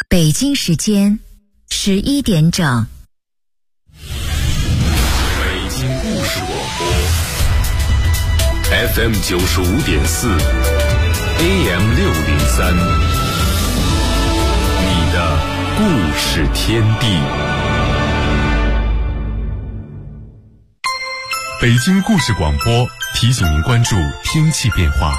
北京时间11点整。 北京故事广播 FM 95.4 AM 603，你的故事天地。北京故事广播提醒您关注天气变化。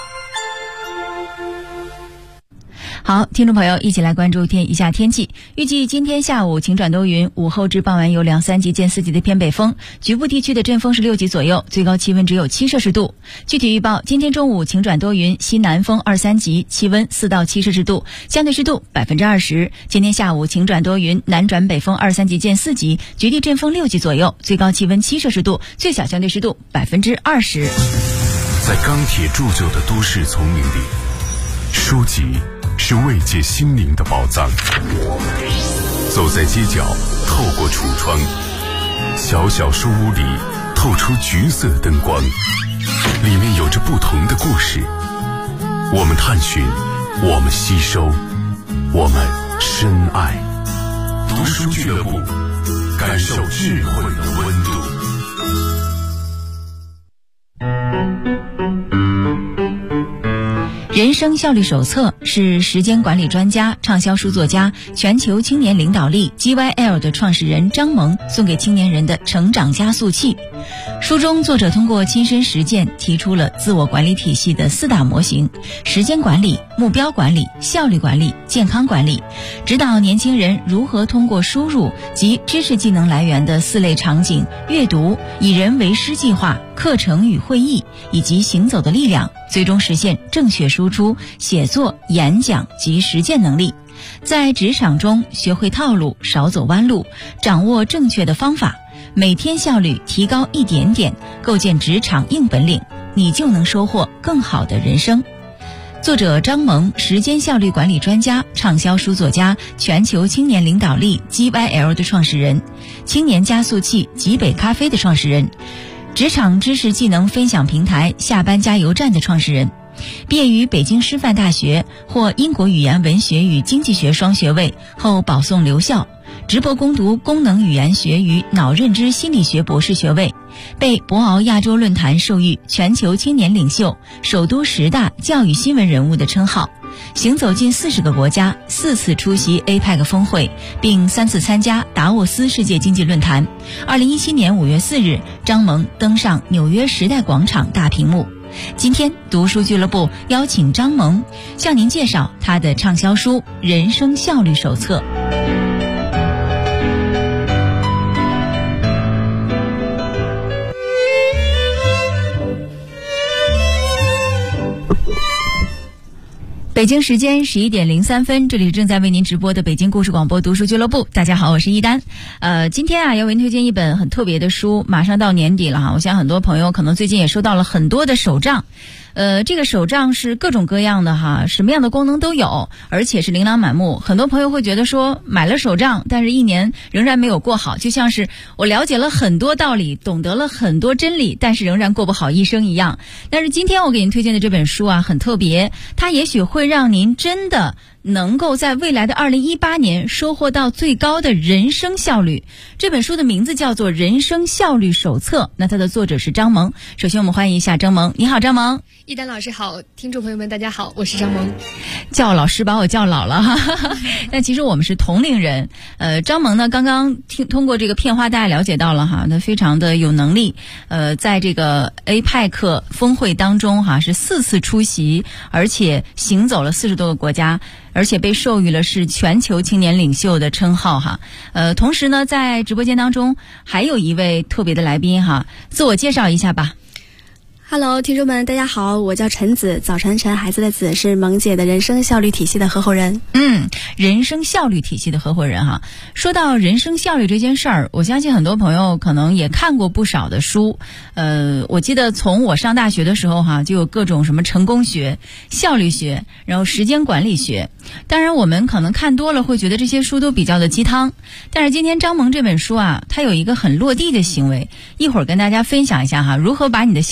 好，听众朋友，一起来关注一下天气。预计今天下午晴转多云，午后至傍晚有2-3级见4级的偏北风，局部地区的阵风是6级左右，最高气温只有7摄氏度。具体预报：今天中午晴转多云，西南风2-3级，气温4到7摄氏度，相对湿度20%。今天下午晴转多云，南转北风2-3级见4级，局地阵风6级左右，最高气温7摄氏度，最小相对湿度20%。 在钢铁铸就的都市丛林里，书籍是慰藉心灵的宝藏。走在街角，透过橱窗，小小书屋里透出橘色灯光，里面有着不同的故事。我们探寻，我们吸收，我们深爱。读书俱乐部，感受智慧的温度。 人生效率手册是时间管理专家、畅销书作家、全球青年领导力 GYL 的创始人张萌送给青年人的成长加速器。书中作者通过亲身实践提出了自我管理体系的4大模型：时间管理、目标管理、效率管理、健康管理，指导年轻人如何通过输入及知识技能来源的4类场景：阅读、以人为师计划、课程与会议以及行走的力量，最终实现正确输出、写作、演讲及实践能力。在职场中学会套路，少走弯路，掌握正确的方法，每天效率提高一点点，构建职场硬本领，你就能收获更好的人生。作者张萌，时间效率管理专家、畅销书作家，全球青年领导力 GYL 的创始人，青年加速器极北咖啡的创始人，职场知识技能分享平台下班加油站的创始人。毕业于北京师范大学，获英国语言文学与经济学双学位，后保送留校，直博攻读功能语言学与脑认知心理学博士学位，被博鳌亚洲论坛授予全球青年领袖、首都10大教育新闻人物的称号，行走近40个国家，4次出席 APEC 峰会，并3次参加达沃斯世界经济论坛。2017年5月4日，张萌登上纽约时代广场大屏幕。今天读书俱乐部邀请张萌向您介绍他的畅销书《人生效率手册》。北京时间11点03分，这里是正在为您直播的北京故事广播读书俱乐部。大家好，我是一丹。今天要为您推荐一本很特别的书，马上到年底了哈，我想很多朋友可能最近也收到了很多的手账。这个手账是各种各样的哈，什么样的功能都有，而且是琳琅满目。很多朋友会觉得说，买了手账，但是1年仍然没有过好，就像是我了解了很多道理，懂得了很多真理，但是仍然过不好一生一样。但是今天我给您推荐的这本书啊，很特别，它也许会让您真的能够在未来的2018年收获到最高的人生效率。这本书的名字叫做《人生效率手册》，那它的作者是张萌。首先我们欢迎一下张萌。你好，张萌。 一丹老师好，听众朋友们大家好，我是张萌。 叫老师把我叫老了哈，但其实我们是同龄人。张萌呢，刚刚通过这个片花大家了解到了哈，他非常的有能力。在这个 APEC 峰会当中哈，是4次出席，而且行走了40多个国家，而且被授予了是全球青年领袖的称号哈。同时呢，在直播间当中还有一位特别的来宾哈，自我介绍一下吧。 Hello， 听众们，大家好，我叫陈子，早晨晨，孩子的子，是萌姐的人生效率体系的合伙人。 人生效率体系的合伙人哈。说到人生效率这件事儿，我相信很多朋友可能也看过不少的书。我记得从我上大学的时候哈，就有各种什么成功学、效率学，然后时间管理学。当然我们可能看多了会觉得这些书都比较的鸡汤，但是今天张萌这本书啊，它有一个很落地的行为，一会儿跟大家分享一下哈，如何把你的效率提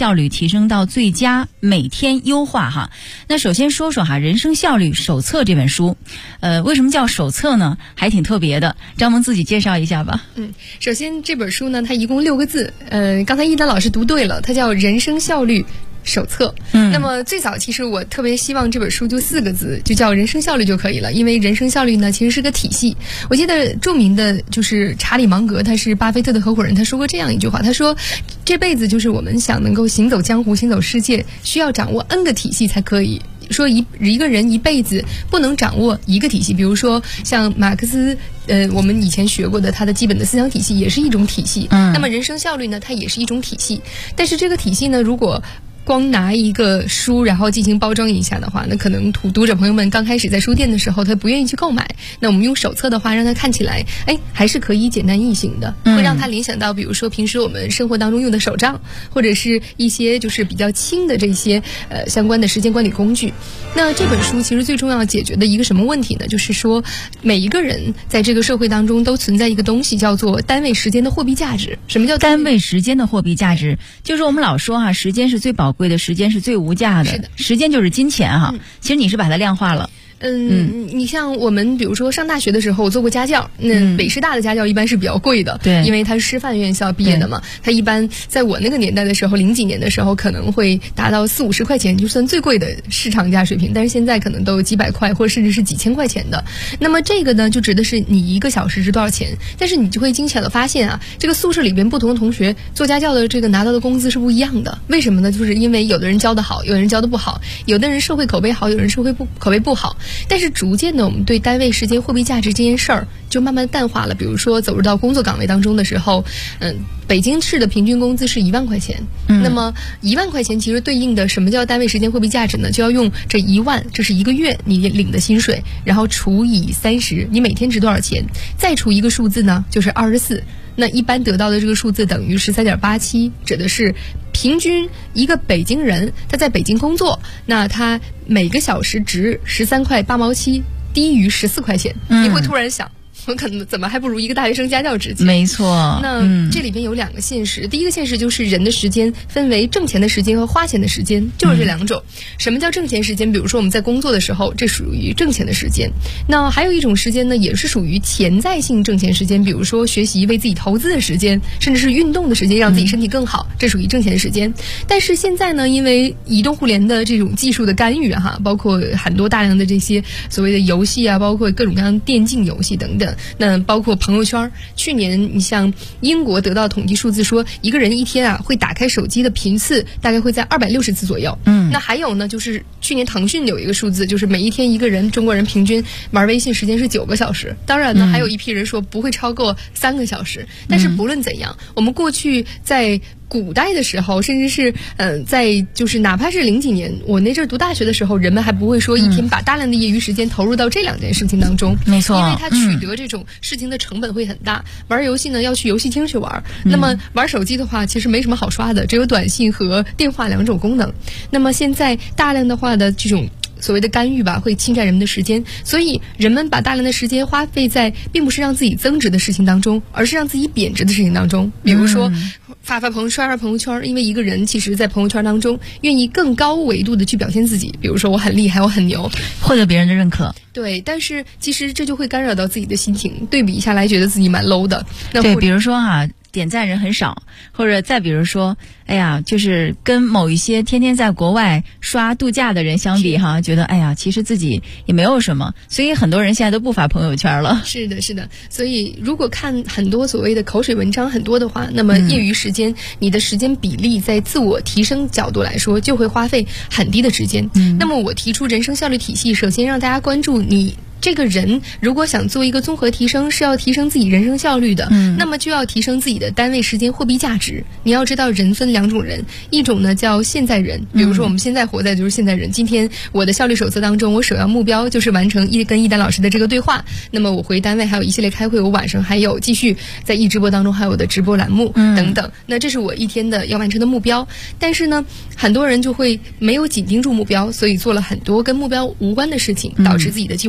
提升到最佳，每天优化哈。那首先说说哈《人生效率手册》这本书，为什么叫手册呢？还挺特别的，张萌自己介绍一下吧。 首先这本书呢，它一共6个字，刚才一丹老师读对了，它叫《人生效率手册》。那么最早其实我特别希望这本书就4个字，就叫人生效率就可以了，因为人生效率呢其实是个体系。我记得著名的就是查理芒格，他是巴菲特的合伙人，他说过这样一句话，他说这辈子就是我们想能够行走江湖行走世界，需要掌握 N 个体系才可以。说一个人一辈子不能掌握一个体系，比如说像马克思我们以前学过的他的基本的思想体系也是一种体系，那么人生效率呢它也是一种体系，但是这个体系呢如果光拿一个书然后进行包装一下的话，那可能读者朋友们刚开始在书店的时候他不愿意去购买，那我们用手册的话让他看起来还是可以简单易行的，会让他联想到比如说平时我们生活当中用的手账，或者是一些就是比较轻的这些相关的时间管理工具。那这本书其实最重要解决的一个什么问题呢，就是说每一个人在这个社会当中都存在一个东西叫做单位时间的货币价值。什么叫单位时间的货币价值？就是我们老说哈，时间是最宝贵的，时间是最无价的，时间就是金钱哈。其实你是把它量化了。 你像我们比如说上大学的时候我做过家教，那北师大的家教一般是比较贵的， 对， 因为他是师范院校毕业的嘛，他一般在我那个年代的时候，00几年的时候可能会达到40-50块钱，就算最贵的市场价水平，但是现在可能都有几百块或者甚至是几千块钱的。那么这个呢就指的是你1个小时是多少钱，但是你就会精巧的发现啊，这个宿舍里边不同的同学做家教的这个拿到的工资是不一样的。为什么呢？就是因为有的人教得好，有的人教得不好，有的人社会口碑好，有人社会口碑不好，但是逐渐的我们对单位时间货币价值这件事儿就慢慢淡化了。比如说走入到工作岗位当中的时候，北京市的平均工资是1万块钱，那么1万块钱其实对应的什么叫单位时间货币价值呢？就要用这1万，这是1个月你领的薪水，然后除以30，你每天值多少钱，再除一个数字呢，就是24。那一般得到的这个数字等于13.87，指的是平均一个北京人他在北京工作，那他每个小时值13块8毛7，低于14块钱。你会突然想，我可能怎么还不如一个大学生家教值钱？ 没错。 那这里边有2个现实，第一个现实就是人的时间分为挣钱的时间和花钱的时间，就是这2种。什么叫挣钱时间？比如说我们在工作的时候，这属于挣钱的时间。那还有一种时间呢，也是属于潜在性挣钱时间，比如说学习为自己投资的时间，甚至是运动的时间，让自己身体更好，这属于挣钱的时间。但是现在呢，因为移动互联的这种技术的干预包括很多大量的这些所谓的游戏啊，包括各种各样的电竞游戏等等，那包括朋友圈。去年你像英国得到统计数字说，一个人一天会打开手机的频次大概会在260次左右。那还有呢，就是去年腾讯有一个数字，就是每一天一个人中国人平均玩微信时间是9个小时。当然呢，还有一批人说不会超过3个小时。但是不论怎样，我们过去在古代的时候，甚至是在就是哪怕是00几年，我那阵儿读大学的时候，人们还不会说一天把大量的业余时间投入到这2件事情当中。 没错， 因为它取得这种事情的成本会很大。玩游戏呢要去游戏厅去玩，那么玩手机的话其实没什么好刷的，只有短信和电话2种功能。那么现在大量的话的这种所谓的干预会侵占人们的时间，所以人们把大量的时间花费在并不是让自己增值的事情当中，而是让自己贬值的事情当中。比如说刷朋友圈，因为一个人其实在朋友圈当中愿意更高维度的去表现自己，比如说我很厉害，我很牛， 获得别人的认可。 对，但是其实这就会干扰到自己的心情，对比下来觉得自己蛮 low 的。 对，比如说点赞人很少，或者再比如说，就是跟某一些天天在国外刷度假的人相比觉得其实自己也没有什么，所以很多人现在都不发朋友圈了。 是的，是的。所以如果看很多所谓的口水文章很多的话，那么业余时间，你的时间比例在自我提升角度来说，就会花费很低的时间。那么我提出人生效率体系，首先让大家关注你这个人如果想做一个综合提升，是要提升自己人生效率的，那么就要提升自己的单位时间货币价值。你要知道人分2种人，一种呢叫现在人，比如说我们现在活在就是现在人。今天我的效率手册当中，我首要目标就是完成跟一丹老师的这个对话，那么我回单位还有一系列开会，我晚上还有继续在直播当中还有我的直播栏目等等，那这是我一天的要完成的目标。但是呢，很多人就会没有紧盯住目标，所以做了很多跟目标无关的事情，导致自己的计划做不完。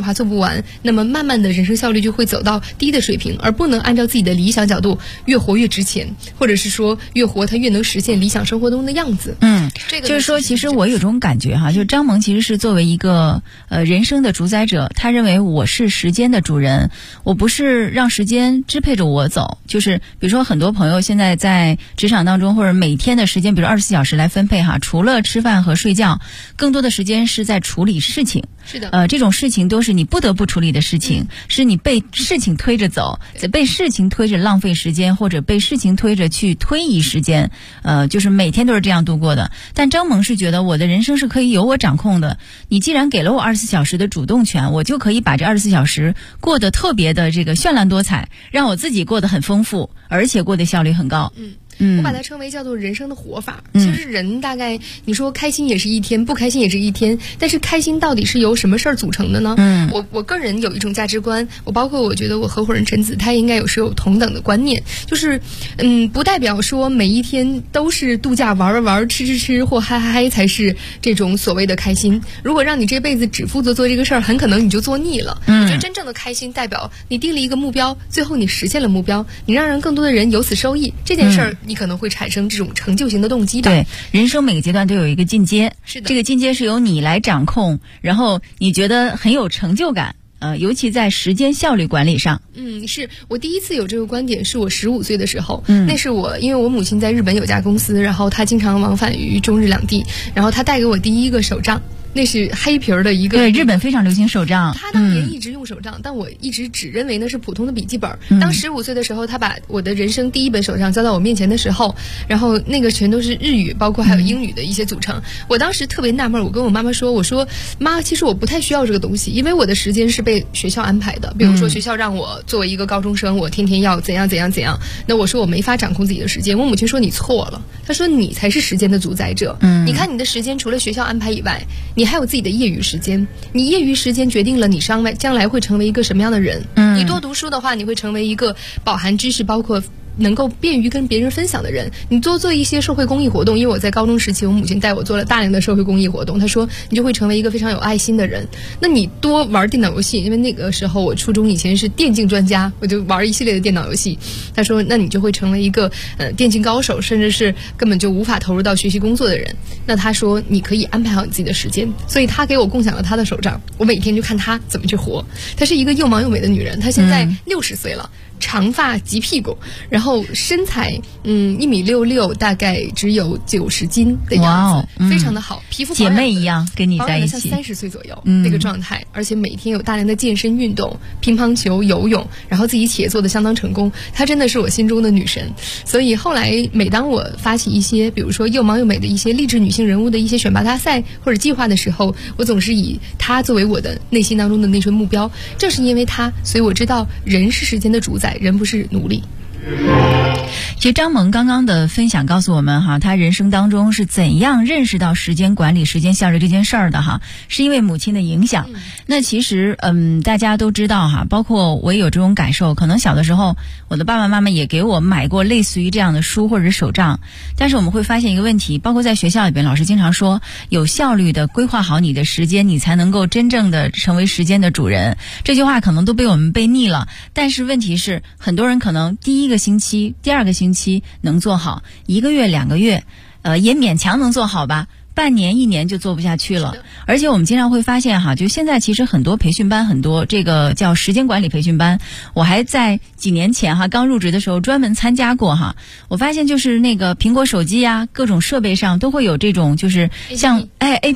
完，那么慢慢的人生效率就会走到低的水平，而不能按照自己的理想角度越活越值钱，或者是说越活他越能实现理想生活中的样子。这个就是说其实我有种感觉哈，就是张萌其实是作为一个人生的主宰者，他认为我是时间的主人，我不是让时间支配着我走。就是比如说很多朋友现在在职场当中，或者每天的时间比如24小时来分配哈，除了吃饭和睡觉，更多的时间是在处理事情。 是的， 这种事情都是你不得不处理的事情，是你被事情推着走，被事情推着浪费时间，或者被事情推着去推移时间，就是每天都是这样度过的。但张萌是觉得我的人生是可以由我掌控的，你既然给了我24小时的主动权，我就可以把这24小时过得特别的这个绚烂多彩，让我自己过得很丰富，而且过得效率很高。 我把它称为叫做人生的活法。其实人大概你说开心也是一天，不开心也是一天，但是开心到底是由什么事儿组成的呢？我个人有一种价值观，包括我觉得我合伙人陈子他应该是有同等的观念，就是不代表说每一天都是度假玩吃或嗨才是这种所谓的开心。如果让你这辈子只负责做这个事儿，很可能你就做腻了。我觉得真正的开心代表你定了一个目标，最后你实现了目标，你让更多的人由此受益，这件事儿你可能会产生这种成就型的动机吧。 对，人生每个阶段都有一个进阶， 是的， 这个进阶是由你来掌控，然后你觉得很有成就感。尤其在时间效率管理上。 是我第一次有这个观点是我15岁的时候。那是我因为我母亲在日本有家公司，然后她经常往返于中日两地，然后她带给我第一个手账，那是黑皮儿的一个。 对，日本非常流行手账。 他当年一直用手账，但我一直只认为那是普通的笔记本。当15岁的时候，他把我的人生第一本手账交到我面前的时候，然后那个全都是日语，包括还有英语的一些组成。我当时特别纳闷，我跟我妈妈说，我说妈，其实我不太需要这个东西，因为我的时间是被学校安排的。比如说学校让我作为一个高中生，我天天要怎样怎样怎样，那我说我没法掌控自己的时间。我母亲说你错了，她说你才是时间的主宰者。你看你的时间除了学校安排以外，你还有自己的业余时间，你业余时间决定了你将来会成为一个什么样的人。你多读书的话，你会成为一个饱含知识，包括能够便于跟别人分享的人。你多做一些社会公益活动，因为我在高中时期，我母亲带我做了大量的社会公益活动，她说你就会成为一个非常有爱心的人。那你多玩电脑游戏，因为那个时候我初中以前是电竞专家，我就玩一系列的电脑游戏。她说那你就会成为一个电竞高手，甚至是根本就无法投入到学习工作的人。那她说你可以安排好你自己的时间，所以她给我共享了她的手账，我每天就看她怎么去活。她是一个又忙又美的女人，她现在60岁了。长发及屁股，然后身材1.66米，大概只有90斤的样子，非常的好，皮肤姐妹一样跟你在一起， 像30岁左右那个状态，而且每天有大量的健身运动，乒乓球、游泳，然后自己企业做得相当成功，她真的是我心中的女神。所以后来每当我发起一些比如说又忙又美的一些励志女性人物的一些选拔大赛或者计划的时候，我总是以她作为我的内心当中的那份目标。正是因为她，所以我知道人是时间的主宰，人不是奴隶。 其实张萌刚刚的分享告诉我们哈，他人生当中是怎样认识到时间管理、时间效率这件事儿的哈，是因为母亲的影响。那其实大家都知道哈，包括我也有这种感受，可能小的时候我的爸爸妈妈也给我买过类似于这样的书或者是手账，但是我们会发现一个问题，包括在学校里边，老师经常说有效率的规划好你的时间，你才能够真正的成为时间的主人。这句话可能都被我们背腻了，但是问题是很多人可能第一个星期、第二个星期能做好，1个月、2个月，也勉强能做好吧。半年、1年就做不下去了。而且我们经常会发现哈，就现在其实很多培训班，很多这个叫时间管理培训班，我还在几年前哈刚入职的时候专门参加过哈。我发现就是那个苹果手机呀，各种设备上都会有这种就是像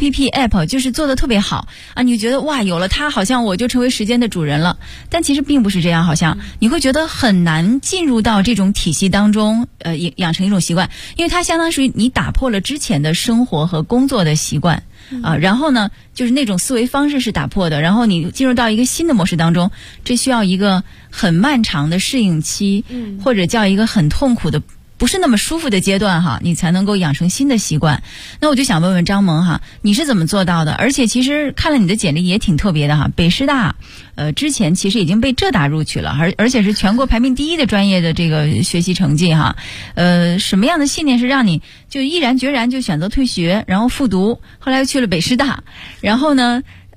APP 就是做的特别好啊，你就觉得哇有了它好像我就成为时间的主人了。但其实并不是这样，好像你会觉得很难进入到这种体系当中，养成一种习惯，因为它相当于你打破了之前的生活和工作的习惯然后呢就是那种思维方式是打破的，然后你进入到一个新的模式当中，这需要一个很漫长的适应期，或者叫一个很痛苦的不是那么舒服的阶段哈，你才能够养成新的习惯。那我就想问问张萌哈，你是怎么做到的？而且其实看了你的简历也挺特别的哈，北师大之前其实已经被浙大录取了，而且是全国排名第1的专业的这个学习成绩哈。什么样的信念是让你就毅然决然就选择退学，然后复读，后来又去了北师大，然后呢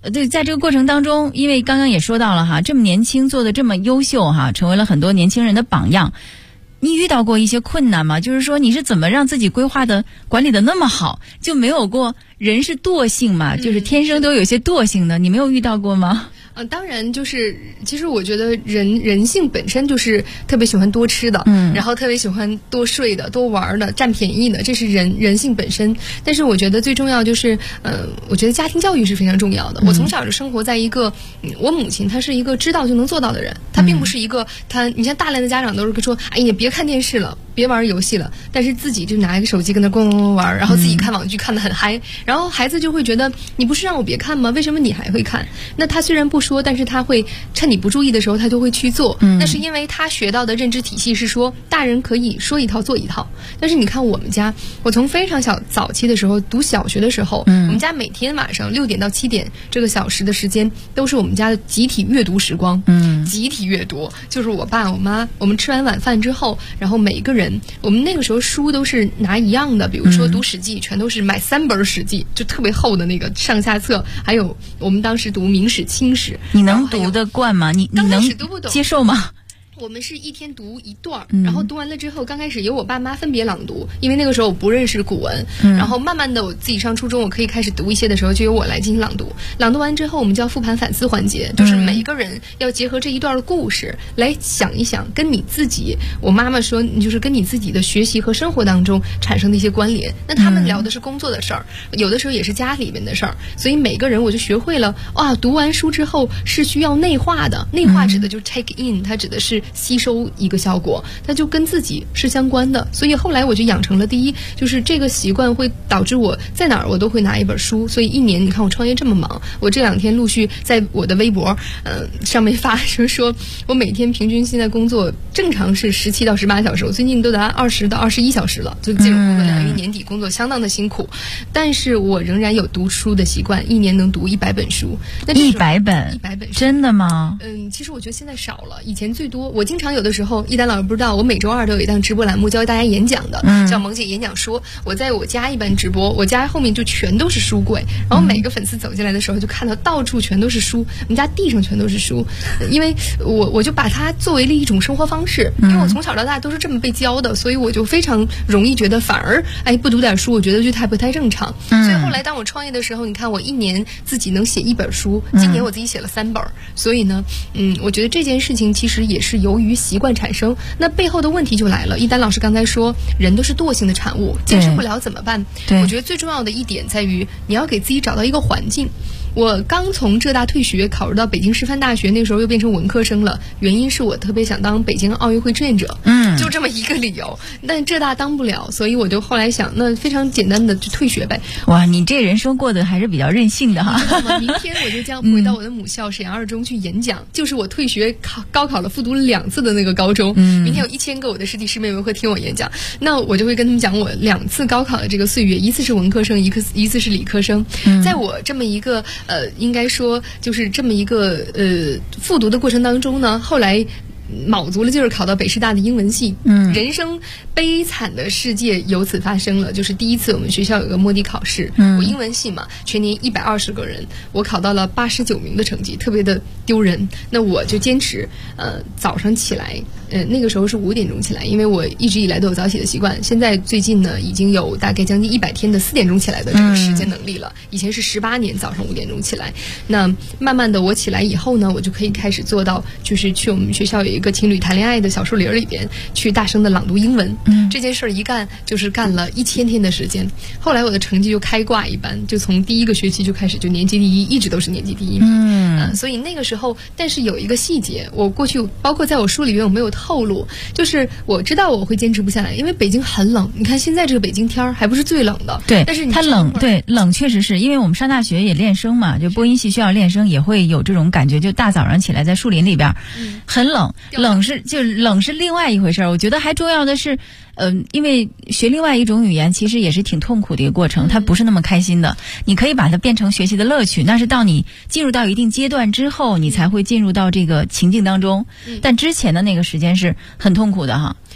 对，在这个过程当中，因为刚刚也说到了哈，这么年轻做的这么优秀哈，成为了很多年轻人的榜样。你遇到过一些困难吗？就是说你是怎么让自己规划的管理的那么好，就没有过人是惰性嘛，就是天生都有些惰性的，你没有遇到过吗？ 当然就是其实我觉得人性本身就是特别喜欢多吃的，然后特别喜欢多睡的、多玩的、占便宜的，这是人性本身。但是我觉得最重要就是我觉得家庭教育是非常重要的。我从小就生活在一个我母亲她是一个知道就能做到的人，她并不是一个你像大量的家长都是说哎呀别看电视了，别玩游戏了，但是自己就拿一个手机跟那咣玩，然后自己看网剧看得很嗨，然后孩子就会觉得你不是让我别看吗？为什么你还会看？那他虽然不说，但是他会趁你不注意的时候他就会去做，那是因为他学到的认知体系是说大人可以说一套做一套。但是你看我们家，我从非常早期的时候读小学的时候，我们家每天晚上6点到7点这个小时的时间都是我们家的集体阅读时光，集体阅读就是我爸我妈我们吃完晚饭之后，然后每个人我们那个时候书都是拿一样的，比如说读史记全都是买3本史记，就特别厚的那个上下册，还有我们当时读明史清史。 你能读得惯吗？你能接受吗？ 我们是一天读一段，然后读完了之后，刚开始由我爸妈分别朗读，因为那个时候我不认识古文，然后慢慢的我自己上初中，我可以开始读一些的时候，就由我来进行朗读。朗读完之后，我们就要复盘反思环节，就是每一个人要结合这一段的故事来想一想，跟你自己，我妈妈说，你就是跟你自己的学习和生活当中产生的一些关联。那他们聊的是工作的事儿，有的时候也是家里面的事儿，所以每个人我就学会了，读完书之后是需要内化的，内化指的就是 take in， 它指的是吸收一个效果，它就跟自己是相关的。所以后来我就养成了第一，就是这个习惯会导致我在哪儿我都会拿一本书。所以一年你看我创业这么忙，我这2天陆续在我的微博上面发说我每天平均现在工作正常是17到18小时，我最近都达20到21小时了，就进入工作量，因为年底工作相当的辛苦，但是我仍然有读书的习惯，一年能读100本书。那 100本真的吗？ 其实我觉得现在少了，以前最多。我经常有的时候，一丹老师不知道，我每周2都有一档直播栏目教大家演讲的，叫萌姐演讲说。我在我家一般直播，我家后面就全都是书柜，然后每个粉丝走进来的时候就看到到处全都是书，我们家地上全都是书，因为我就把它作为了一种生活方式，因为我从小到大都是这么被教的，所以我就非常容易觉得反而不读点书，我觉得就不太正常。所以后来当我创业的时候，你看我一年自己能写1本书，今年我自己写了3本，所以呢，我觉得这件事情其实也是由于习惯产生。那背后的问题就来了，一丹老师刚才说人都是惰性的产物，坚持不了怎么办？我觉得最重要的一点在于你要给自己找到一个环境。我刚从浙大退学，考入到北京师范大学，那时候又变成文科生了，原因是我特别想当北京奥运会志愿者，就这么一个理由。但浙大当不了，所以我就后来想，那非常简单的就退学呗。 哇，你这人生过得还是比较任性的哈。 明天我就将回到我的母校沈阳二中去演讲，就是我退学高考了复读了2次的那个高中。明天有1000个我的师弟师妹们会听我演讲，那我就会跟他们讲我2次高考的这个岁月，一次是文科生，一次是理科生。在我这么一个应该说就是这么一个复读的过程当中呢，后来卯足了劲儿考到北师大的英文系，人生悲惨的世界由此发生了。就是第一次我们学校有个摸底考试，我英文系嘛，全年120个人，我考到了89名的成绩，特别的丢人。那我就坚持早上起来，那个时候是5点钟起来，因为我一直以来都有早起的习惯。现在最近呢，已经有大概将近100天的4点钟起来的这个时间能力了。以前是18年早上5点钟起来。那慢慢的我起来以后呢，我就可以开始做到，就是去我们学校有一个情侣谈恋爱的小树林里边去大声的朗读英文。这件事儿一干就是干了1000天的时间。后来我的成绩就开挂一般，就从第1个学期就开始就年级第1，一直都是年级第1名。所以那个时候，但是有一个细节，我过去包括在我书里面我没有透露，就是我知道我会坚持不下来，因为北京很冷。你看现在这个北京天儿还不是最冷的， 对， 但是它冷，对，冷确实是因为我们上大学也练声嘛，就播音系需要练声，也会有这种感觉，就大早上起来在树林里边，很冷，冷是另外一回事儿。我觉得还重要的是，因为学另外一种语言其实也是挺痛苦的一个过程，它不是那么开心的。你可以把它变成学习的乐趣，那是到你进入到一定阶段之后，你才会进入到这个情境当中。但之前的那个时间是很痛苦的哈。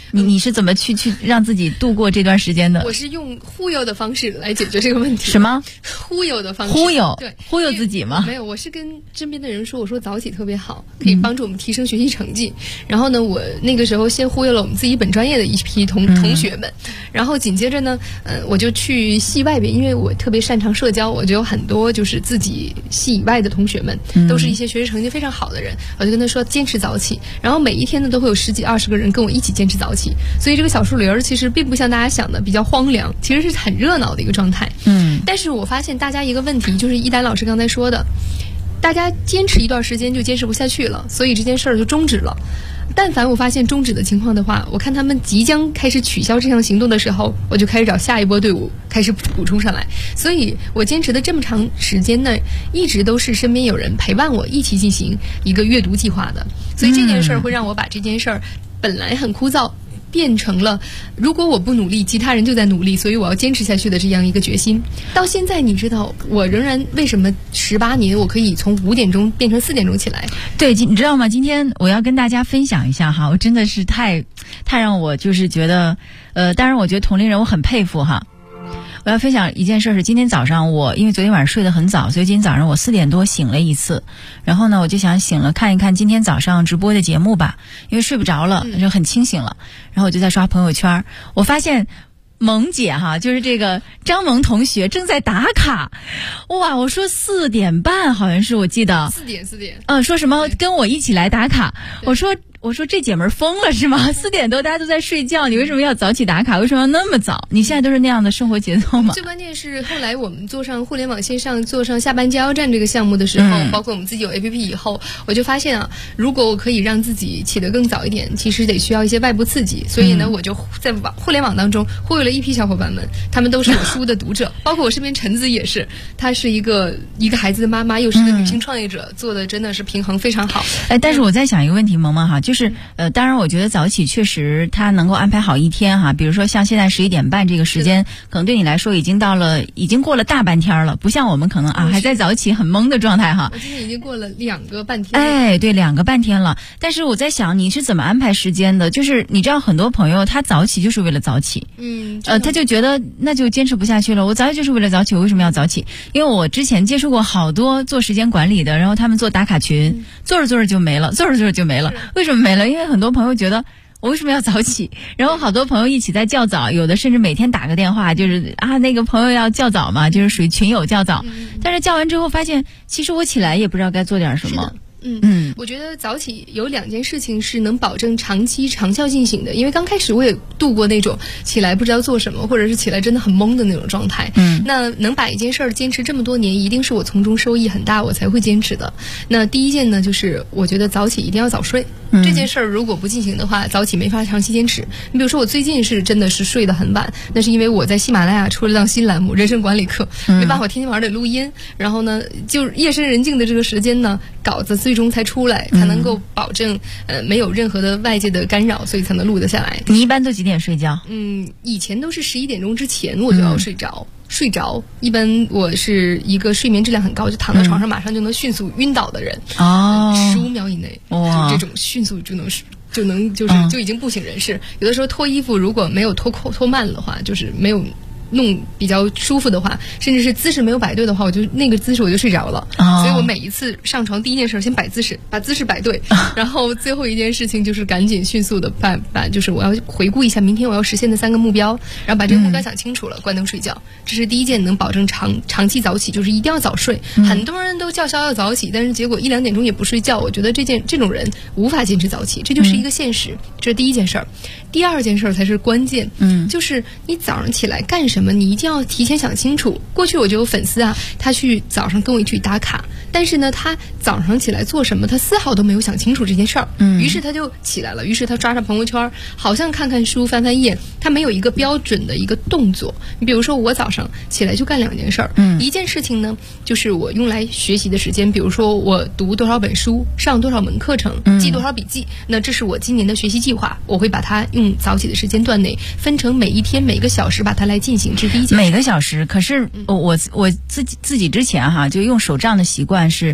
你是怎么去让自己度过这段时间的？ 我是用忽悠的方式来解决这个问题。 什么？ 忽悠的方式？对， 忽悠自己吗？ 没有，我是跟身边的人说，我说早起特别好，可以帮助我们提升学习成绩。然后呢，我那个时候先忽悠了我们自己本专业的一批同学们，然后紧接着呢，我就去系外边，因为我特别擅长社交，我就有很多就是自己系以外的同学们，都是一些学习成绩非常好的人，我就跟他说坚持早起，然后每一天呢都会有10几20个人跟我一起坚持早起，所以这个小树林儿其实并不像大家想的比较荒凉，其实是很热闹的一个状态。但是我发现大家一个问题，就是一丹老师刚才说的，大家坚持一段时间就坚持不下去了，所以这件事儿就终止了。但凡我发现终止的情况的话，我看他们即将开始取消这项行动的时候，我就开始找下一波队伍开始补充上来。所以我坚持的这么长时间呢，一直都是身边有人陪伴我一起进行一个阅读计划的。所以这件事儿会让我把这件事儿本来很枯燥变成了如果我不努力其他人就在努力，所以我要坚持下去的这样一个决心。到现在你知道我仍然为什么18年我可以从5点钟变成4点钟起来。 对，你知道吗？今天我要跟大家分享一下哈，我真的是太让我就是觉得当然我觉得同龄人我很佩服哈。我要分享一件事是，今天早上我因为昨天晚上睡得很早，所以今天早上我4点多醒了一次，然后呢我就想醒了看一看今天早上直播的节目吧，因为睡不着了，就很清醒了，然后我就在刷朋友圈，我发现萌姐哈，就是这个张萌同学正在打卡，哇！我说4点半，好像是我记得 4点， 说什么跟我一起来打卡，我说这姐们儿疯了是吗？4点多大家都在睡觉，你为什么要早起打卡？为什么要那么早？你现在都是那样的生活节奏吗？ 最关键是后来我们做上互联网线上，做上下班加油站这个项目的时候，包括我们自己有 APP 以后，我就发现啊，如果我可以让自己起得更早一点，其实得需要一些外部刺激。所以呢，我就在互联网当中忽悠了一批小伙伴们，他们都是我书的读者，包括我身边陈子也是，她是一个孩子的妈妈，又是个女性创业者，做的真的是平衡非常好。 但是我在想一个问题，萌萌哈，就是当然我觉得早起确实它能够安排好一天哈，比如说像现在11点半这个时间，可能对你来说已经过了大半天了，不像我们可能还在早起很懵的状态哈。 我今天已经过了2个半天。 哎，对，2个半天了。但是我在想你是怎么安排时间的？就是你知道很多朋友他早起就是为了早起，他就觉得那就坚持不下去了。我早起就是为了早起，我为什么要早起？因为我之前接触过好多做时间管理的，然后他们做打卡群，做着就没了，做着就没了。为什么没了？因为很多朋友觉得我为什么要早起？然后好多朋友一起在较早，有的甚至每天打个电话，就是那个朋友要较早嘛，就是属于群友较早。但是较完之后发现，其实我起来也不知道该做点什么。 我觉得早起有2件事情是能保证长期长效进行的，因为刚开始我也度过那种起来不知道做什么，或者是起来真的很懵的那种状态。那能把一件事儿坚持这么多年，一定是我从中收益很大，我才会坚持的。那第一件呢，就是我觉得早起一定要早睡。这件事儿如果不进行的话，早起没法长期坚持。你比如说我最近是真的是睡得很晚，那是因为我在喜马拉雅出了档新栏目人生管理课，没办法天天晚上得录音，然后呢就夜深人静的这个时间呢，稿子最终才出来，才能够保证没有任何的外界的干扰，所以才能录得下来。 你一般都几点睡觉？ 以前都是11点钟之前我就要睡着，一般我是一个睡眠质量很高，就躺在床上马上就能迅速晕倒的人。15秒以内，这种迅速就已经不省人事。有的时候脱衣服如果没有脱慢的话，就是没有弄比较舒服的话，甚至是姿势没有摆对的话，我就那个姿势我就睡着了。所以我每一次上床第一件事先摆姿势，把姿势摆对，然后最后一件事情就是赶紧迅速的把就是我要回顾一下明天我要实现的3个目标，然后把这个目标想清楚了，关灯睡觉。这是第一件能保证长期早起，就是一定要早睡。很多人都叫嚣要早起，但是结果1-2点钟也不睡觉，我觉得这种人无法坚持早起，这就是一个现实。这是第一件事儿。第二件事儿才是关键，就是你早上起来干什么，你一定要提前想清楚。过去我就有粉丝他去早上跟我一起打卡，但是呢，他早上起来做什么，他丝毫都没有想清楚这件事儿。于是他就起来了，于是他刷刷朋友圈，好像看看书、翻翻页，他没有一个标准的一个动作。你比如说，我早上起来就干2件事儿，一件事情呢，就是我用来学习的时间，比如说我读多少本书，上多少门课程，记多少笔记，那这是我今年的学习计划，我会把它用早起的时间段内分成每一天每个小时把它来进行，这是第一件。 每个小时，可是我自己之前就用手账的习惯是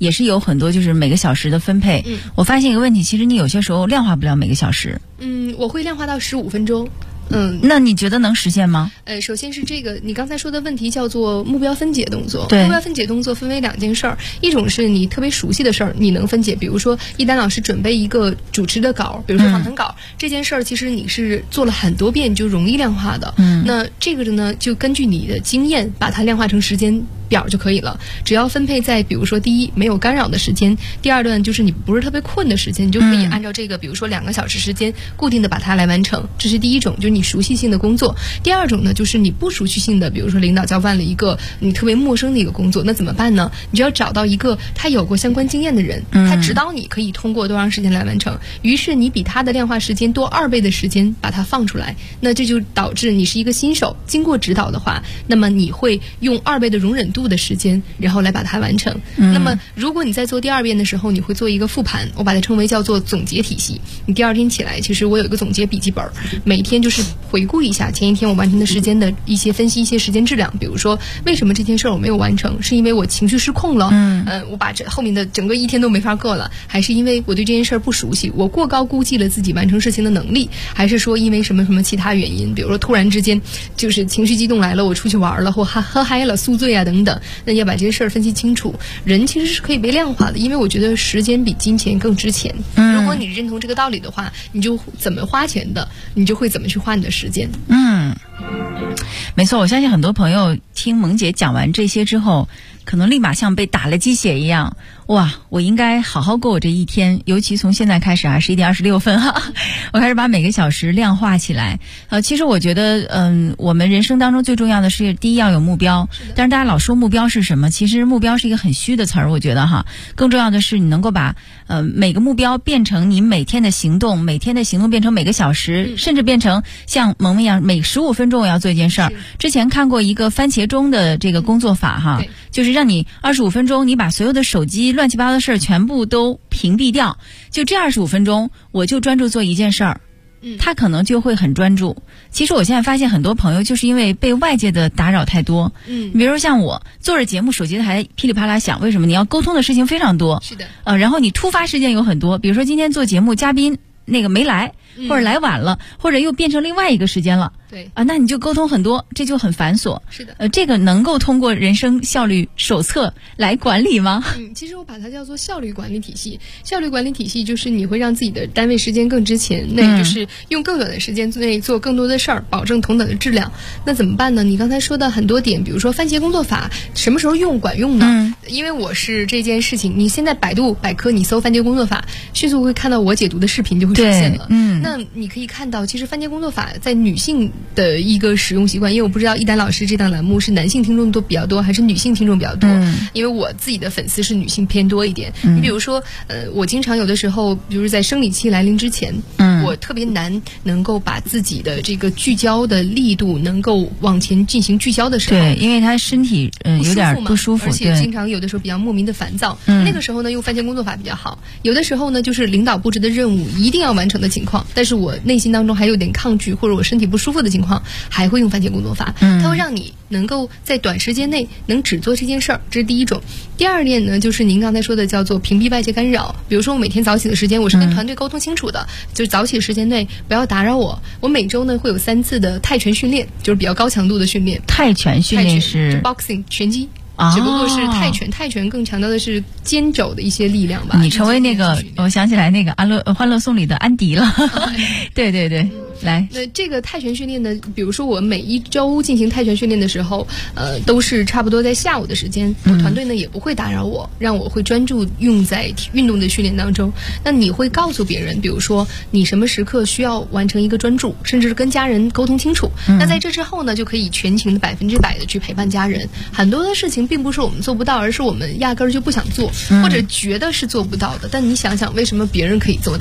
也是有很多就是每个小时的分配。我发现一个问题，其实你有些时候量化不了每个小时。 我会量化到15分钟。 那你觉得能实现吗？ 首先是这个，你刚才说的问题叫做目标分解动作。 对， 目标分解动作分为2件事儿，一种是你特别熟悉的事儿，你能分解，比如说一丹老师准备一个主持的稿，比如说访谈稿，这件事儿其实你是做了很多遍就容易量化的。那这个呢，就根据你的经验把它量化成时间表就可以了。只要分配在比如说第一没有干扰的时间，第二段就是你不是特别困的时间，你就可以按照这个比如说2个小时时间固定的把它来完成。这是第一种，就是你熟悉性的工作。第二种呢，就是你不熟悉性的，比如说领导交办了一个你特别陌生的一个工作，那怎么办呢？你就要找到一个他有过相关经验的人，他指导你可以通过多长时间来完成。于是你比他的量化时间多2倍的时间把它放出来，那这就导致你是一个新手，经过指导的话，那么你会用2倍的容忍度的时间，然后来把它完成。那么如果你在做第2遍的时候，你会做一个复盘，我把它称为叫做总结体系。你第2天起来，其实我有一个总结笔记本，每天就是回顾一下前一天我完成的时间的一些分析，一些时间质量。比如说为什么这件事儿我没有完成，是因为我情绪失控了，我把这后面的整个1天都没法过了，还是因为我对这件事儿不熟悉，我过高估计了自己完成事情的能力，还是说因为什么什么其他原因，比如说突然之间就是情绪激动来了，我出去玩了或喝嗨了宿醉啊等等。那要把这些事儿分析清楚。人其实是可以被量化的，因为我觉得时间比金钱更值钱。如果你认同这个道理的话，你就怎么花钱的，你就会怎么去花你的时间。 没错，我相信很多朋友听萌姐讲完这些之后，可能立马像被打了鸡血一样，哇，我应该好好过我这一天，尤其从现在开始11点26分我开始把每个小时量化起来。其实我觉得我们人生当中最重要的是第一要有目标，但是大家老说目标是什么，其实目标是一个很虚的词儿，我觉得更重要的是你能够把每个目标变成你每天的行动，每天的行动变成每个小时，甚至变成像萌萌一样每15分钟我要做一件事儿。之前看过一个番茄钟的这个工作法就是让你25分钟你把所有的手机乱七八糟的事儿全部都屏蔽掉，就这25分钟我就专注做一件事儿，他可能就会很专注。其实我现在发现很多朋友就是因为被外界的打扰太多，比如说像我做着节目，手机还噼里啪啦响，为什么？你要沟通的事情非常多， 是的， 然后你突发事件有很多，比如说今天做节目嘉宾那个没来，或者来晚了，或者又变成另外一个时间了。 对那你就沟通很多，这就很繁琐。 是的， 这个能够通过人生效率手册来管理吗？ 其实我把它叫做效率管理体系。效率管理体系就是你会让自己的单位时间更值钱，那也就是用更短的时间内做更多的事儿，保证同等的质量。那怎么办呢？你刚才说的很多点，比如说番茄工作法，什么时候用管用呢？因为我是这件事情，你现在百度百科你搜番茄工作法，迅速会看到我解读的视频就会出现了。那你可以看到，其实番茄工作法在女性的一个使用习惯，因为我不知道一丹老师这档栏目是男性听众比较多还是女性听众比较多，因为我自己的粉丝是女性偏多一点。你比如说我经常有的时候比如在生理期来临之前，我特别难能够把自己的这个聚焦的力度能够往前进行聚焦的时候， 对，因为他身体有点不舒服， 而且经常有的时候比较莫名的烦躁，那个时候呢用番茄工作法比较好。有的时候呢就是领导布置的任务一定要完成的情况，但是我内心当中还有点抗拒或者我身体不舒服的情况，还会用番茄工作法，它会让你能够在短时间内能只做这件事儿，这是第一种。第二点呢，就是您刚才说的叫做屏蔽外界干扰。比如说我每天早起的时间，我是跟团队沟通清楚的，就是早起时间内不要打扰我。我每周呢会有3次的泰拳训练，就是比较高强度的训练。 泰拳训练是 boxing 拳击。只不过是泰拳更强调的是肩肘的一些力量吧。 你成为那个，我想起来那个欢乐颂里的安迪了。对对对，来。 那这个泰拳训练呢，比如说我每一周进行泰拳训练的时候，都是差不多在下午的时间，我团队呢也不会打扰我，让我会专注用在运动的训练当中。那你会告诉别人，比如说你什么时刻需要完成一个专注，甚至是跟家人沟通清楚。那在这之后呢，就可以全情的100%的去陪伴家人。很多的事情并不是我们做不到，而是我们压根儿就不想做，或者觉得是做不到的。但你想想，为什么别人可以做到？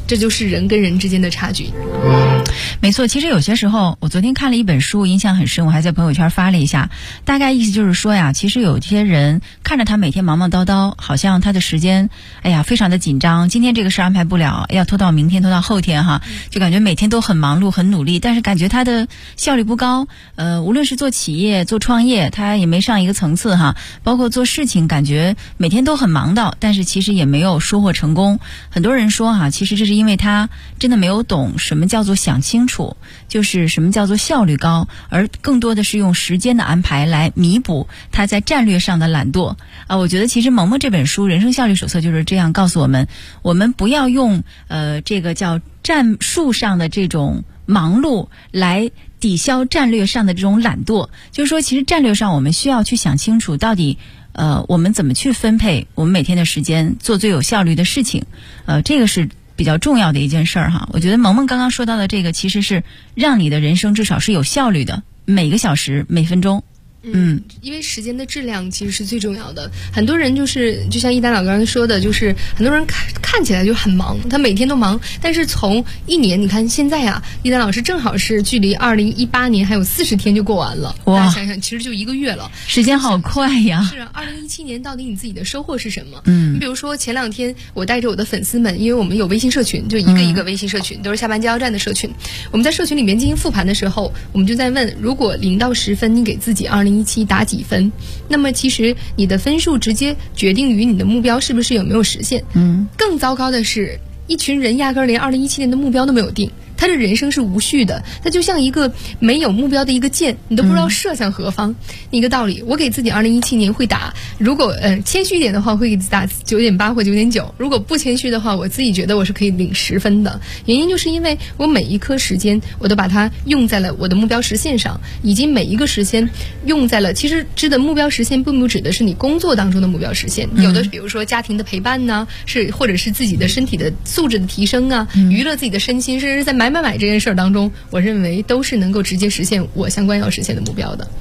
这就是人跟人之间的差距。 没错，其实有些时候，我昨天看了一本书，印象很深，我还在朋友圈发了一下。大概意思就是说呀，其实有些人看着他每天忙忙叨叨，好像他的时间，非常的紧张。今天这个事安排不了，要拖到明天，拖到后天哈，就感觉每天都很忙碌、很努力，但是感觉他的效率不高。无论是做企业、做创业，他也没上一个层次哈。包括做事情，感觉每天都很忙到，但是其实也没有收获成功。很多人说哈，其实这是因为他真的没有懂什么叫做想清楚，就是什么叫做效率高，而更多的是用时间的安排来弥补他在战略上的懒惰我觉得其实萌萌这本书《人生效率手册》就是这样告诉我们，我们不要用这个叫战术上的这种忙碌来抵消战略上的这种懒惰。就是说其实战略上我们需要去想清楚，到底我们怎么去分配我们每天的时间，做最有效率的事情。这个是比较重要的一件事儿哈。我觉得萌萌刚刚说到的这个，其实是让你的人生至少是有效率的，每个小时每分钟。 因为时间的质量其实是最重要的。很多人就像一丹老刚才说的，就是很多人看起来就很忙，他每天都忙，但是从一年，你看现在一丹老师正好是距离2018年还有40天就过完了。哇，大家想想，其实就1个月了， 时间好快呀。 是2017年到底你自己的收获是什么？你比如说前2天我带着我的粉丝们，因为我们有微信社群，就一个一个微信社群，都是下班加油站的社群。我们在社群里面进行复盘的时候，我们就在问，如果0到10分，你给自己2017打几分？那么其实你的分数直接决定于你的目标是不是有没有实现。更糟糕的是，一群人压根连2017年的目标都没有定，他的人生是无序的，他就像一个没有目标的一个箭，你都不知道射向何方。一个道理，我给自己2017年会打，如果谦虚一点的话，会给自己打9.8或9.9；如果不谦虚的话，我自己觉得我是可以领10分的。原因就是因为我每一颗时间，我都把它用在了我的目标实现上，以及每一个时间用在了，其实指的目标实现并不指的是你工作当中的目标实现，有的比如说家庭的陪伴呢，或者是自己的身体的素质的提升娱乐自己的身心，甚至是在买这件事当中，我认为都是能够直接实现我相关要实现的目标的。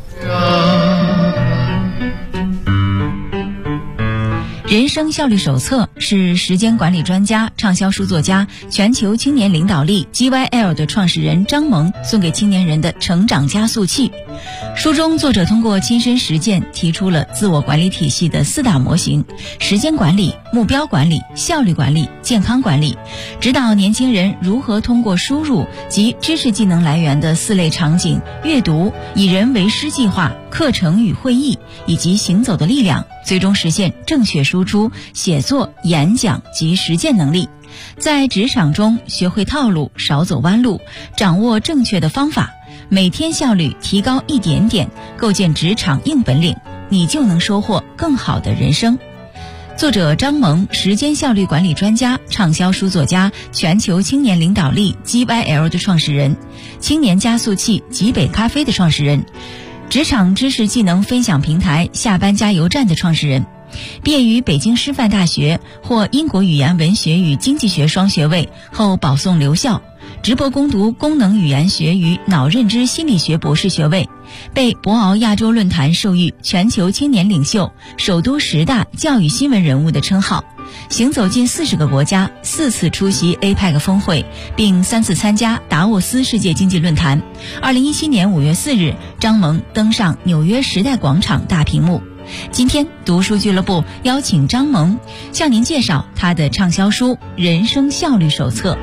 人生效率手册是时间管理专家、畅销书作家、全球青年领导力 GYL 的创始人张萌送给青年人的成长加速器。书中作者通过亲身实践提出了自我管理体系的4大模型：时间管理、目标管理、效率管理、健康管理，指导年轻人如何通过输入及知识技能来源的4类场景：阅读、以人为师计划、课程与会议以及行走的力量，最终实现正确输出、写作、演讲及实践能力。在职场中学会套路，少走弯路，掌握正确的方法，每天效率提高一点点，构建职场硬本领，你就能收获更好的人生。作者张萌，时间效率管理专家、畅销书作家，全球青年领导力 GYL 的创始人，青年加速器极北咖啡的创始人，职场知识技能分享平台下班加油站的创始人，毕业于北京师范大学，获英国语言文学与经济学双学位，后保送留校，直博攻读功能语言学与脑认知心理学博士学位，被博鳌亚洲论坛授予全球青年领袖、首都10大教育新闻人物的称号，行走近40个国家，4次出席 APEC 峰会，并3次参加达沃斯世界经济论坛。2017年5月4日，张萌登上纽约时代广场大屏幕。今天读书俱乐部邀请张萌向您介绍他的畅销书《人生效率手册》。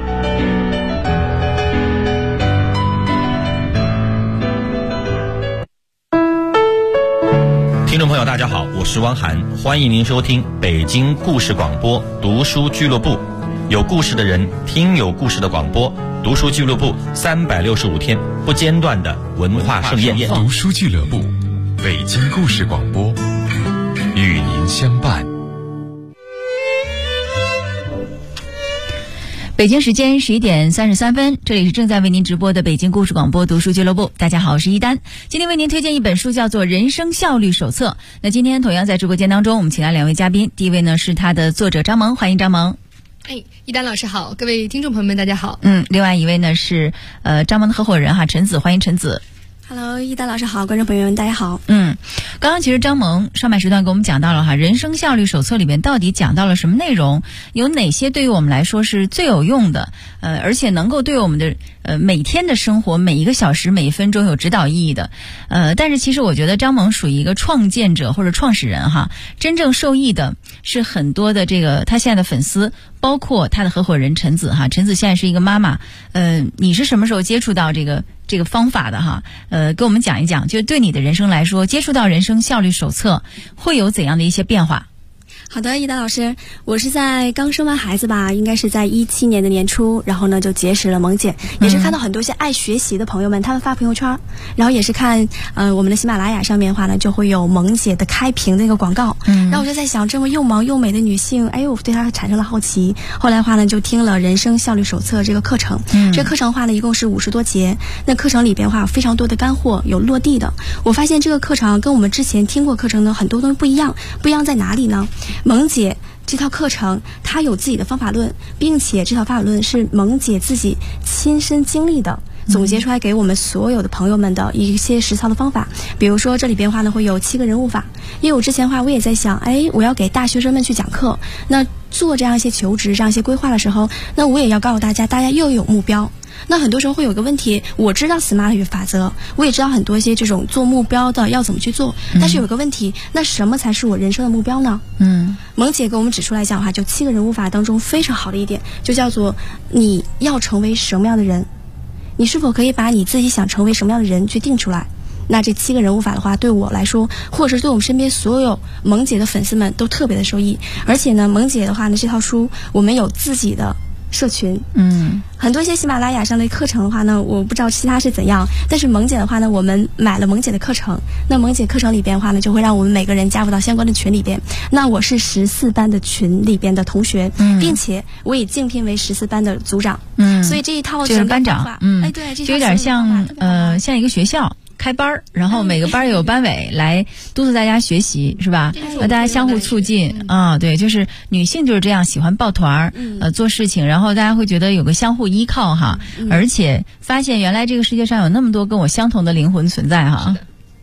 听众朋友大家好，我是汪涵，欢迎您收听北京故事广播读书俱乐部，有故事的人听有故事的广播，读书俱乐部365天不间断的文化盛宴。 读书俱乐部，北京故事广播，与您相伴。 北京时间11点33分，这里是正在为您直播的北京故事广播读书俱乐部。大家好，我是一丹，今天为您推荐一本书，叫做《人生效率手册》。那今天同样在直播间当中，我们请来2位嘉宾，第一位呢是他的作者张萌，欢迎张萌。 一丹老师好，各位听众朋友们大家好。 另外一位呢是张萌的合伙人陈子，欢迎陈子。 Hello， 一丹老师好，观众朋友们大家好。 刚刚其实张萌上半时段给我们讲到了哈，人生效率手册里面到底讲到了什么内容，有哪些对于我们来说是最有用的，而且能够对我们的每天的生活每一个小时每一分钟有指导意义的。但是其实我觉得张萌属于一个创建者或者创始人哈，真正受益的是很多的这个他现在的粉丝，包括他的合伙人陈子哈。陈子现在是一个妈妈，你是什么时候接触到这个方法的哈？跟我们讲一讲，就对你的人生来说，接触到人生效率手册会有怎样的一些变化？ 好的，一丹老师，我是在刚生完孩子吧，应该是在17年的年初，然后呢就结识了萌姐，也是看到很多些爱学习的朋友们，他们发朋友圈，然后也是看我们的喜马拉雅上面的话呢，就会有萌姐的开屏的一个广告，然后我就在想，这么又萌又美的女性，哎呦，我对她产生了好奇。后来的话呢，就听了人生效率手册这个课程，这个课程的话呢，一共是50多节，那课程里边的话有非常多的干货，有落地的。我发现这个课程跟我们之前听过课程呢，很多东西不一样，不一样在哪里呢？萌姐这套课程它有自己的方法论，并且这套方法论是萌姐自己亲身经历的，总结出来给我们所有的朋友们的一些实操的方法。比如说这里边的话呢会有7个人物法，因为我之前的话我也在想，我要给大学生们去讲课，那做这样一些求职这样一些规划的时候，那我也要告诉大家又有目标。那很多时候会有个问题，我知道 SMART 法则，我也知道很多一些这种做目标的要怎么去做，但是有个问题，那什么才是我人生的目标呢？萌姐给我们指出来讲的话，就7个人物法当中非常好的一点，就叫做你要成为什么样的人，你是否可以把你自己想成为什么样的人去定出来。那这7个人物法的话，对我来说，或者是对我们身边所有萌姐的粉丝们都特别的受益。而且呢，萌姐的话呢，这套书我们有自己的社群，很多一些喜马拉雅上的课程的话呢，我不知道其他是怎样，但是萌姐的话呢，我们买了萌姐的课程，那萌姐课程里边的话呢，就会让我们每个人加入到相关的群里边。那我是14班的群里边的同学，并且我也竞聘为14班的组长，所以这一套就是班长， 对， 就有点像像一个学校开班，然后每个班有班委来督促大家学习，是吧？大家相互促进啊，对，就是女性就是这样，喜欢抱团做事情，然后大家会觉得有个相互依靠哈，而且发现原来这个世界上有那么多跟我相同的灵魂存在哈。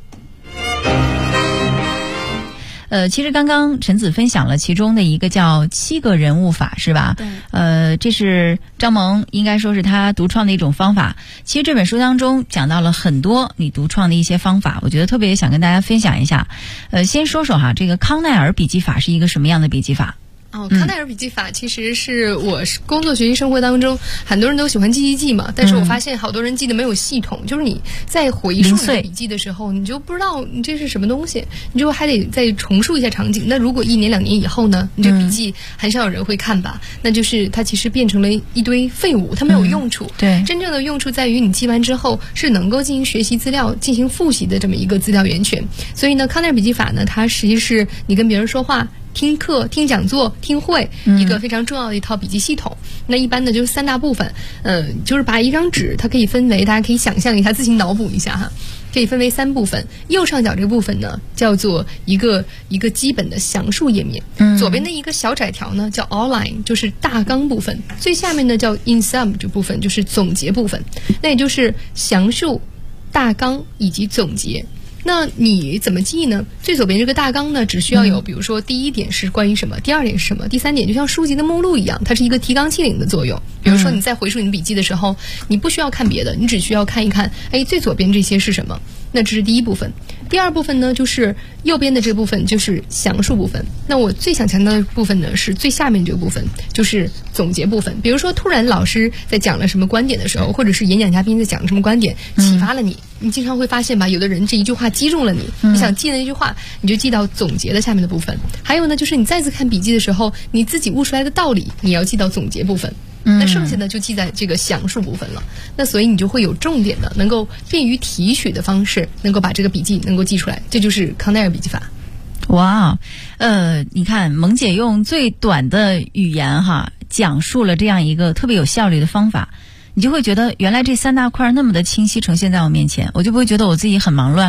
其实刚刚陈子分享了其中的一个叫7个人物法，是吧？对。这是张萌应该说是他独创的一种方法。其实这本书当中讲到了很多你独创的一些方法，我觉得特别想跟大家分享一下。先说说哈，这个康奈尔笔记法是一个什么样的笔记法？ 康奈尔笔记法其实是我工作学习生活当中很多人都喜欢记嘛，但是我发现好多人记得没有系统，就是你在回述你的笔记的时候，你就不知道你这是什么东西，你就还得再重述一下场景。那如果1年2年以后呢，你这笔记很少有人会看吧，那就是它其实变成了一堆废物，它没有用处。 对， 真正的用处在于你记完之后是能够进行学习资料、进行复习的这么一个资料源泉。所以呢，康奈尔笔记法呢，它实际是你跟别人说话、听课、听讲座、听会，一个非常重要的一套笔记系统。那一般呢就是3大部分，就是把一张纸，它可以分为，大家可以想象一下，自行脑补一下哈，可以分为3部分。右上角这个部分呢，叫做一个基本的详述页面，左边的一个小窄条呢叫 outline， 就是大纲部分，最下面呢叫 in sum 这部分，就是总结部分。那也就是详述、大纲以及总结。那你怎么记呢？最左边这个大纲呢，只需要有，比如说第1点是关于什么，第2点是什么，第3点就像书籍的目录一样，它是一个提纲挈领的作用。比如说你在回述你的笔记的时候，你不需要看别的，你只需要看一看，最左边这些是什么。那这是第1部分。第2部分呢，就是右边的这部分，就是详述部分。那我最想强调的部分呢，是最下面这个部分，就是总结部分。比如说突然老师在讲了什么观点的时候，或者是演讲嘉宾在讲什么观点，启发了你，你经常会发现吧，有的人这一句话击中了你，你想记的那句话，你就记到总结的下面的部分。还有呢，就是你再次看笔记的时候，你自己悟出来的道理，你要记到总结部分。那剩下的就记在这个详述部分了。那所以你就会有重点的，能够便于提取的方式，能够把这个笔记能够记出来。这就是康奈尔笔记法。 哇，你看萌姐用最短的语言哈，讲述了这样一个特别有效率的方法，你就会觉得原来这3大块那么的清晰呈现在我面前，我就不会觉得我自己很忙乱了。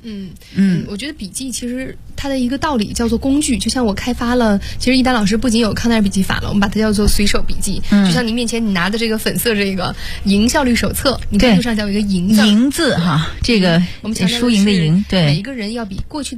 我觉得笔记其实它的一个道理叫做工具，就像我开发了，其实一丹老师不仅有康奈尔笔记法了，我们把它叫做随手笔记。就像您面前你拿的这个粉色这个赢效率手册，你看图上叫一个赢字哈，这个我们强调输赢的赢，对， 每一个人要比过去的